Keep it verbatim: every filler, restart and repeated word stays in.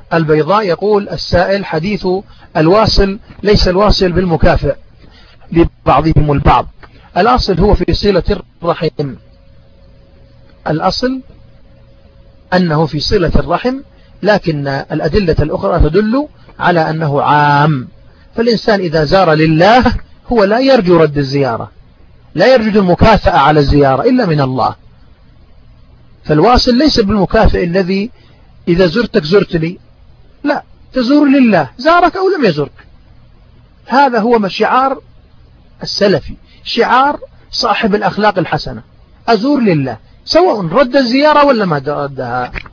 البيضاء يقول السائل: حديث الواصل ليس الواصل بالمكافئ لبعضهم البعض، الأصل هو في صلة الرحم، الأصل أنه في صلة الرحم، لكن الأدلة الأخرى تدل على أنه عام. فالإنسان إذا زار لله هو لا يرجو رد الزيارة، لا يرجو المكافأة على الزيارة إلا من الله. فالواصل ليس بالمكافئ الذي إذا زرتك زرتني، لا، تزور لله، زارك أو لم يزرك. هذا هو شعار السلفي، شعار صاحب الأخلاق الحسنة: أزور لله، سواء رد الزيارة ولا ما ردها.